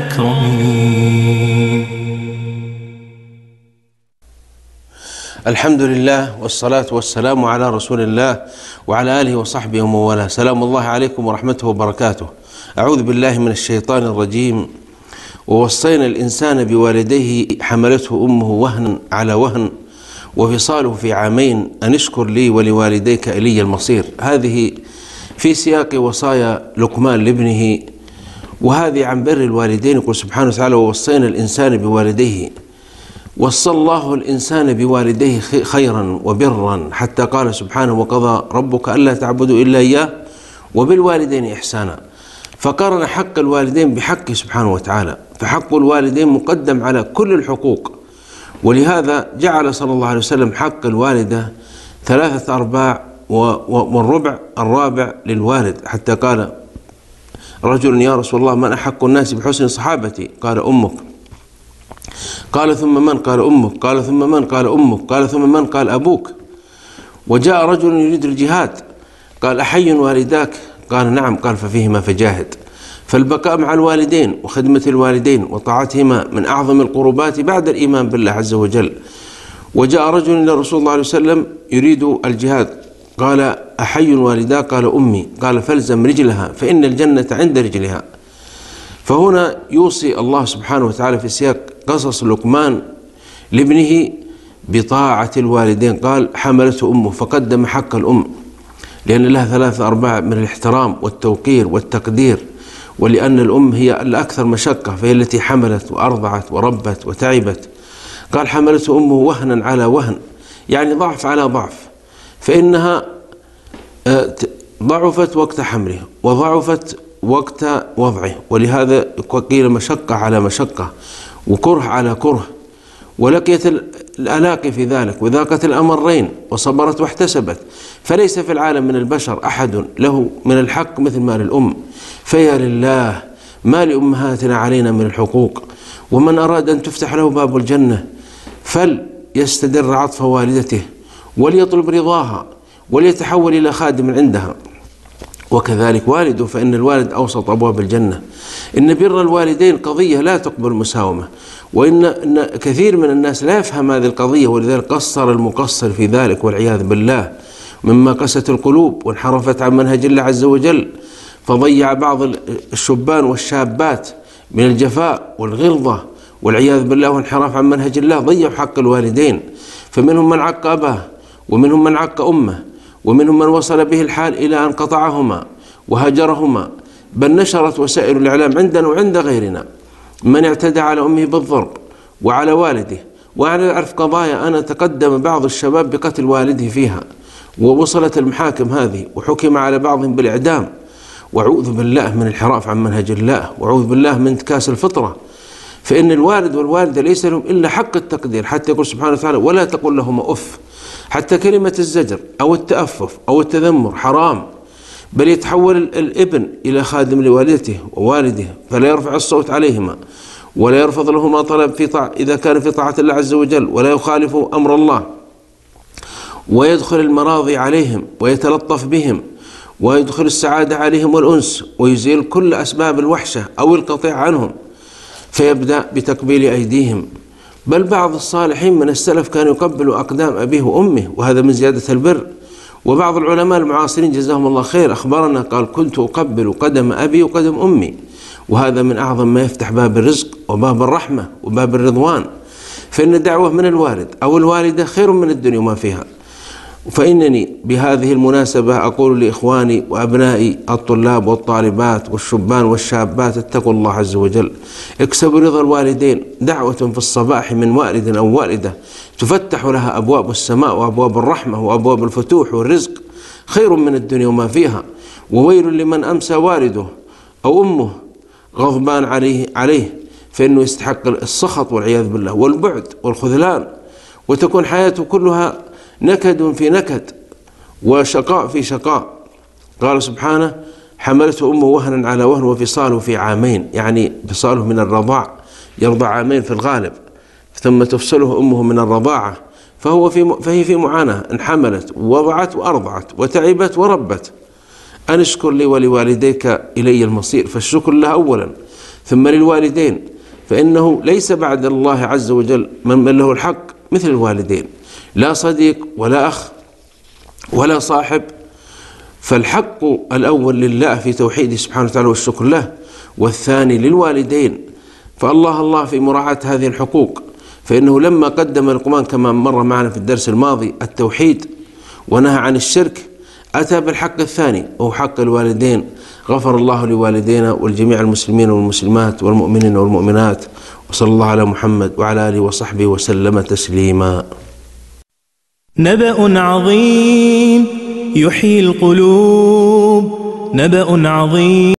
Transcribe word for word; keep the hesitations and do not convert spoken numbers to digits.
الأكرمين. الحمد لله والصلاة والسلام على رسول الله وعلى آله وصحبه ومن والاه. سلام الله عليكم ورحمته وبركاته. أعوذ بالله من الشيطان الرجيم. ووصينا الإنسان بوالديه حملته أمه وهنا على وهن وفصاله في عامين أن اشكر لي ولوالديك إلي المصير. هذه في سياق وصايا لقمان لابنه، وهذه عن بر الوالدين. يقول سبحانه وتعالى: ووصينا الإنسان بوالديه. وصى الله الإنسان بوالديه خيرا وبرا، حتى قال سبحانه: وقضى ربك ألا تعبدوا إلا إياه وبالوالدين إحسانا. فقارن حق الوالدين بحقه سبحانه وتعالى، فحق الوالدين مقدم على كل الحقوق. ولهذا جعل صلى الله عليه وسلم حق الوالدة ثلاثة أرباع والربع الرابع للوالد، حتى قال رجل: يا رسول الله، من أحق الناس بحسن صحابتي؟ قال: أمك. قال: ثم من؟ قال: أمك. قال: ثم من؟ قال: أمك. قال: ثم من؟ قال: أبوك. وجاء رجل يريد الجهاد، قال: أحي والداك؟ قال: نعم. قال: ففيهما فجاهد. فالبقاء مع الوالدين وخدمة الوالدين وطاعتهما من أعظم القربات بعد الإيمان بالله عز وجل. وجاء رجل إلى رسول الله عليه وسلم يريد الجهاد، قال: أحي والداك؟ قال: أمي. قال: فالزم رجلها فإن الجنة عند رجلها. فهنا يوصي الله سبحانه وتعالى في سياق قصص لقمان لابنه بطاعة الوالدين. قال: حملته أمه، فقدم حق الأم، لأن لها ثلاثة أرباع من الاحترام والتوقير والتقدير، ولأن الأم هي الأكثر مشقة، فهي التي حملت وأرضعت وربت وتعبت. قال: حملته أمه وهنا على وهن، يعني ضعف على ضعف، فإنها ضعفت وقت حمله وضعفت وقت وضعه، ولهذا قيل مشقة على مشقة وكره على كره، ولقيت الألاقي في ذلك وذاقت الأمرين وصبرت واحتسبت. فليس في العالم من البشر أحد له من الحق مثل ما للأم. فيا لله ما لأمهاتنا علينا من الحقوق. ومن أراد أن تفتح له باب الجنة فليستدر عطف والدته وليطلب رضاها وليتحول إلى خادم عندها، وكذلك والده، فإن الوالد أوسط أبواب الجنة. إن بر الوالدين قضية لا تقبل مساومة، وإن إن كثير من الناس لا يفهم هذه القضية، ولذلك قصر المقصر في ذلك والعياذ بالله، مما قست القلوب وانحرفت عن منهج الله عز وجل، فضيع بعض الشبان والشابات من الجفاء والغلظة والعياذ بالله وانحراف عن منهج الله، ضيعوا حق الوالدين. فمنهم من عق أباه، ومنهم من عق أمه، ومنهم من وصل به الحال إلى أن قطعهما وهجرهما، بل نشرت وسائل الإعلام عندنا وعند غيرنا من اعتدى على أمه بالضرب وعلى والده. وأنا أعرف قضايا أنا تقدم بعض الشباب بقتل والده فيها، ووصلت المحاكم هذه وحكم على بعضهم بالإعدام. وأعوذ بالله من الانحراف عن منهج الله، وأعوذ بالله من انتكاس الفطرة. فإن الوالد والوالدة ليس لهم إلا حق التقدير، حتى يقول سبحانه وتعالى: ولا تقل لهما أف. حتى كلمة الزجر أو التأفف أو التذمر حرام، بل يتحول الابن إلى خادم لوالدته ووالده، فلا يرفع الصوت عليهما ولا يرفض لهما طلب في طاعة إذا كان في طاعة الله عز وجل، ولا يخالف أمر الله، ويدخل المراضي عليهم ويتلطف بهم، ويدخل السعادة عليهم والأنس، ويزيل كل أسباب الوحشة أو القطيع عنهم، فيبدأ بتقبيل أيديهم. بل بعض الصالحين من السلف كانوا يقبلوا أقدام أبيه وأمه، وهذا من زيادة البر. وبعض العلماء المعاصرين جزاهم الله خير أخبرنا قال: كنت أقبل قدم أبي وقدم أمي، وهذا من أعظم ما يفتح باب الرزق وباب الرحمة وباب الرضوان. فإن الدعوة من الوالد أو الوالدة خير من الدنيا وما فيها. فإنني بهذه المناسبة أقول لإخواني وأبنائي الطلاب والطالبات والشبان والشابات: اتقوا الله عز وجل، اكسبوا رضا الوالدين. دعوة في الصباح من والد أو والدة تفتح لها أبواب السماء وأبواب الرحمة وأبواب الفتوح والرزق، خير من الدنيا وما فيها. وويل لمن أمسى والده أو أمه غضبان عليه عليه فإنه يستحق السخط والعياذ بالله والبعد والخذلان، وتكون حياته كلها نكد في نكد وشقاء في شقاء. قال سبحانه: حملته أمه وهنا على وهن وفصاله في عامين، يعني فصاله من الرضاع، يرضع عامين في الغالب، ثم تفصله أمه من الرضاعة، فهو في فهي في معاناة، ان حملت ووضعت وأرضعت وتعبت وربت. أن اشكر لي ولوالديك إلي المصير، فالشكر له أولا، ثم للوالدين، فإنه ليس بعد الله عز وجل من له الحق مثل الوالدين، لا صديق ولا أخ ولا صاحب. فالحق الأول لله في توحيده سبحانه وتعالى والشكر له، والثاني للوالدين. فالله الله في مراعاة هذه الحقوق، فإنه لما قدم لقمان كما مر معنا في الدرس الماضي التوحيد ونهى عن الشرك، أتى بالحق الثاني وهو حق الوالدين. غفر الله لوالدينا ولجميع المسلمين والمسلمات والمؤمنين والمؤمنات، وصلى الله على محمد وعلى آله وصحبه وسلم تسليما. نبأ عظيم يحيي القلوب، نبأ عظيم.